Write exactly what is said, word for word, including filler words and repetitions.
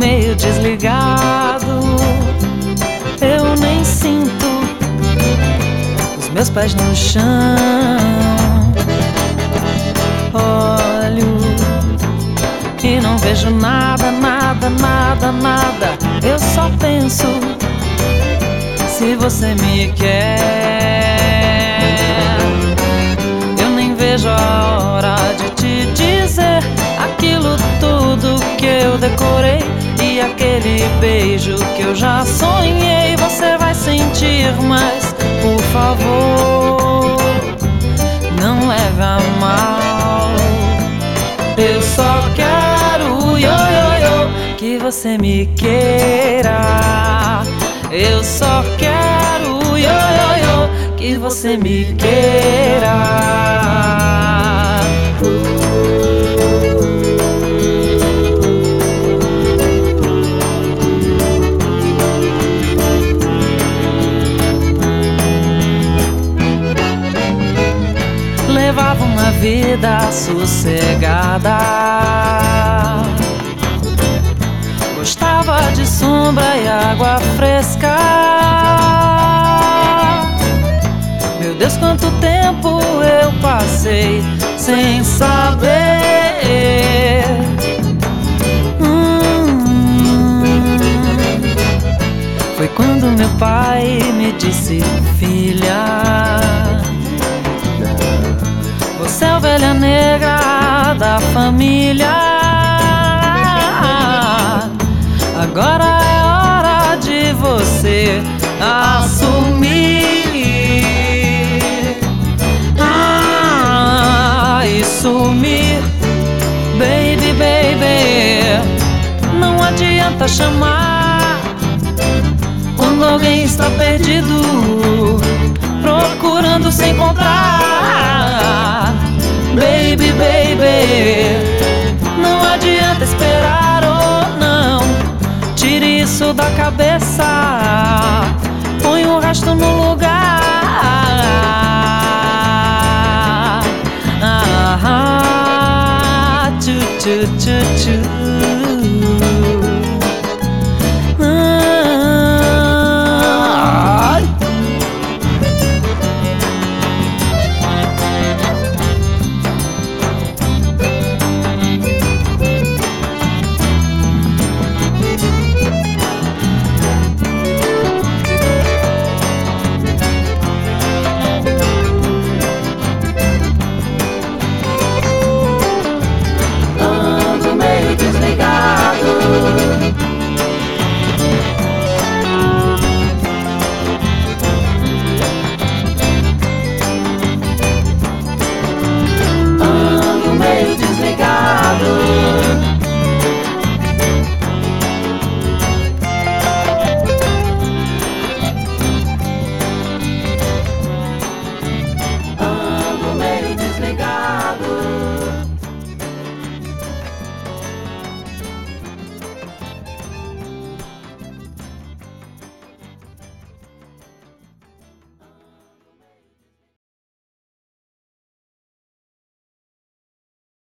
meio desligado. Eu nem sinto os meus pés no chão. Olho e não vejo nada, nada, nada, nada. Eu só penso se você me quer. Eu nem vejo a hora de te dizer aquilo tudo que eu decorei e aquele beijo que eu já sonhei. Você vai sentir, mas por favor, não leve a mal. Eu só quero, yo, yo, yo, que você me queira. Eu só quero, yo, yo, yo, que você me queira. Levava uma vida sossegada, gostava de sombra e água fresca. Meu Deus, quanto tempo eu passei sem saber. hum, Foi quando meu pai me disse: filha, você é a ovelha negra da família. Agora é hora de você assumir. Ah, e sumir. Baby, baby, não adianta chamar quando alguém está perdido, procurando se encontrar. Baby, baby, não adianta esperar, oh não. Tire isso da cabeça, põe o resto no lugar. Ah, ah, tchu, tchu, tchu, tchu.